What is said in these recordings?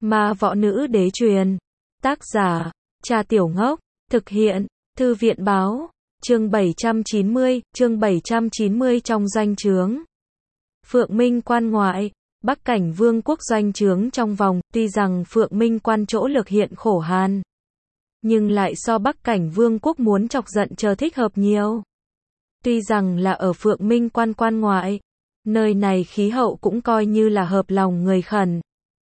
Ma Võ Nữ Đế truyền. Tác giả, Cha Tiểu Ngốc. Thực hiện, Thư viện Báo. Chương 790 trong doanh trướng. Phượng Minh Quan ngoại, Bắc Cảnh Vương quốc doanh trướng trong vòng, tuy rằng Phượng Minh Quan chỗ lực hiện khổ hàn, nhưng lại so Bắc Cảnh Vương quốc muốn chọc giận chờ thích hợp nhiều. Tuy rằng là ở Phượng Minh Quan quan ngoại, nơi này khí hậu cũng coi như là hợp lòng người khẩn.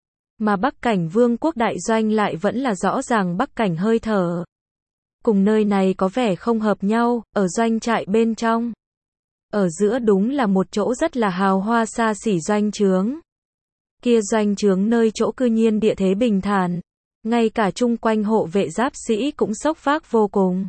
Mà Bắc Cảnh Vương quốc đại doanh lại vẫn là rõ ràng Bắc Cảnh hơi thở. Cùng nơi này có vẻ không hợp nhau, ở doanh trại bên trong. Ở giữa đúng là một chỗ rất là hào hoa xa xỉ doanh trướng. Kia doanh trướng nơi chỗ cư nhiên địa thế bình thản. Ngay cả chung quanh hộ vệ giáp sĩ cũng sốc vác vô cùng.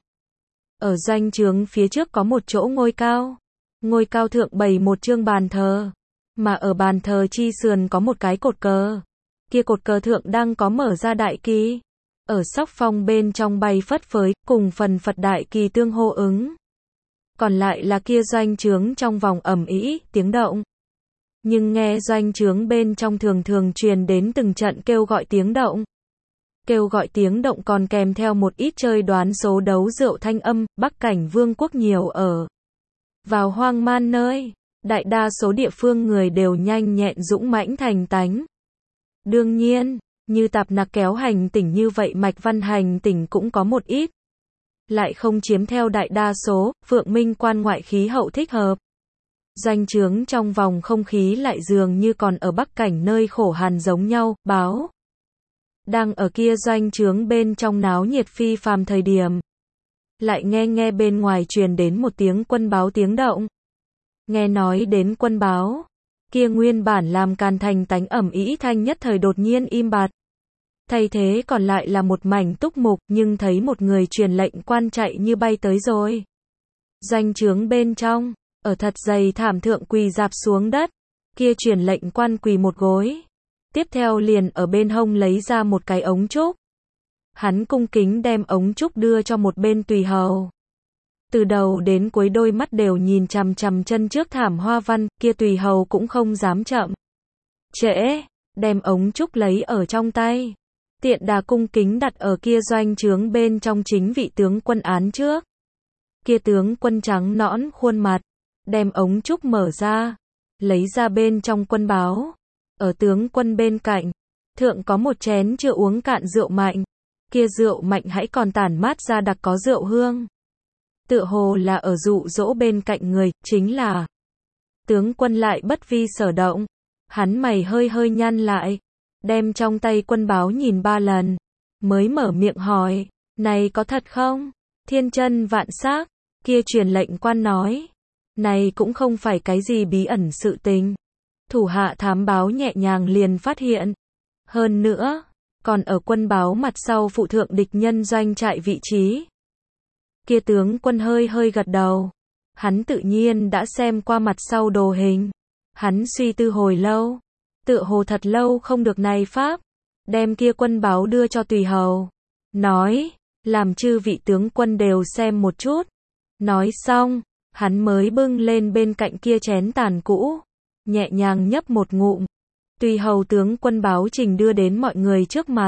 Ở doanh trướng phía trước có một chỗ ngôi cao. Ngôi cao thượng bày một chương bàn thờ. Mà ở bàn thờ chi sườn có một cái cột cờ. Kia cột cờ thượng đang có mở ra đại kỳ. Ở sóc phong bên trong bay phất phới, cùng phần phật đại kỳ tương hô ứng. Còn lại là kia doanh trướng trong vòng ầm ĩ, tiếng động. Nhưng nghe doanh trướng bên trong thường thường truyền đến từng trận kêu gọi tiếng động. Kêu gọi tiếng động còn kèm theo một ít chơi đoán số đấu rượu thanh âm, Bắc Cảnh Vương quốc nhiều ở vào hoang man nơi, đại đa số địa phương người đều nhanh nhẹn dũng mãnh thành tánh. Đương nhiên, như Tạp Nặc kéo hành tỉnh như vậy Mạch Văn hành tỉnh cũng có một ít. Lại không chiếm theo đại đa số, Phượng Minh Quan ngoại khí hậu thích hợp. Doanh trướng trong vòng không khí lại dường như còn ở Bắc Cảnh nơi khổ hàn giống nhau, báo. Đang ở kia doanh trướng bên trong náo nhiệt phi phàm thời điểm. Lại nghe bên ngoài truyền đến một tiếng quân báo tiếng động. Nghe nói đến quân báo. Kia nguyên bản làm càn thành tánh ẩm ĩ thanh nhất thời đột nhiên im bặt. Thay thế còn lại là một mảnh túc mục, nhưng thấy một người truyền lệnh quan chạy như bay tới rồi. Doanh trướng bên trong, ở thật dày thảm thượng quỳ dạp xuống đất. Kia truyền lệnh quan quỳ một gối. Tiếp theo liền ở bên hông lấy ra một cái ống trúc. Hắn cung kính đem ống trúc đưa cho một bên tùy hầu. Từ đầu đến cuối đôi mắt đều nhìn chằm chằm chân trước thảm hoa văn, kia tùy hầu cũng không dám chậm trễ, đem ống trúc lấy ở trong tay. Tiện đà cung kính đặt ở kia doanh trướng bên trong chính vị tướng quân án trước. Kia tướng quân trắng nõn khuôn mặt, đem ống trúc mở ra, lấy ra bên trong quân báo. Ở tướng quân bên cạnh, thượng có một chén chưa uống cạn rượu mạnh. Kia rượu mạnh hãy còn tản mát ra đặc có rượu hương. Tựa hồ là ở dụ dỗ bên cạnh người, chính là. Tướng quân lại bất vi sở động. Hắn mày hơi nhăn lại. Đem trong tay quân báo nhìn 3 lần. Mới mở miệng hỏi. Này có thật không? Thiên chân vạn xác. Kia truyền lệnh quan nói. Này cũng không phải cái gì bí ẩn sự tình. Thủ hạ thám báo nhẹ nhàng liền phát hiện. Hơn nữa, còn ở quân báo mặt sau phụ thượng địch nhân doanh trại vị trí. Kia tướng quân hơi gật đầu. Hắn tự nhiên đã xem qua mặt sau đồ hình. Hắn suy tư hồi lâu. Tựa hồ thật lâu không được này pháp. Đem kia quân báo đưa cho tùy hầu. Nói, làm chư vị tướng quân đều xem một chút. Nói xong, hắn mới bưng lên bên cạnh kia chén tàn cũ. Nhẹ nhàng nhấp một ngụm. Tùy hầu tướng quân báo trình đưa đến mọi người trước mặt.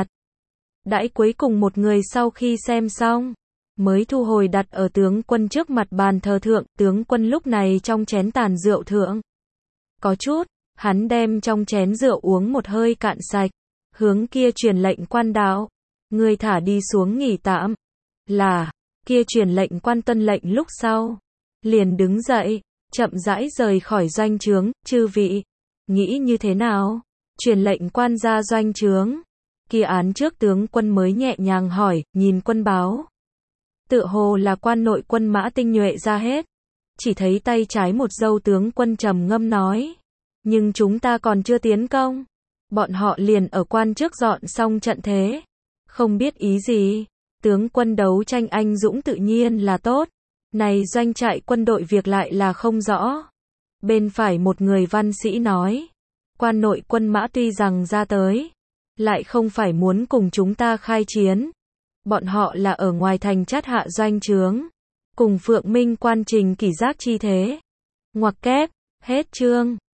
Đãi cuối cùng một người sau khi xem xong, mới thu hồi đặt ở tướng quân trước mặt bàn thờ thượng. Tướng quân lúc này trong chén tàn rượu thượng. Có chút, hắn đem trong chén rượu uống một hơi cạn sạch. Hướng kia truyền lệnh quan đạo. Người thả đi xuống nghỉ tạm. Là, kia truyền lệnh quan tuân lệnh lúc sau. Liền đứng dậy, chậm rãi rời khỏi doanh trướng. Chư vị, nghĩ như thế nào? Truyền lệnh quan ra doanh trướng. Kia án trước tướng quân mới nhẹ nhàng hỏi, nhìn quân báo. Tựa hồ là quan nội quân mã tinh nhuệ ra hết. Chỉ thấy tay trái một dâu tướng quân trầm ngâm nói. Nhưng chúng ta còn chưa tiến công. Bọn họ liền ở quan trước dọn xong trận thế. Không biết ý gì. Tướng quân đấu tranh anh dũng tự nhiên là tốt. Này doanh trại quân đội việc lại là không rõ. Bên phải một người văn sĩ nói. Quan nội quân mã tuy rằng ra tới. Lại không phải muốn cùng chúng ta khai chiến. Bọn họ là ở ngoài thành chát hạ doanh trướng. Cùng Phượng Minh Quan trình kỷ giác chi thế. Ngoặc kép, hết chương.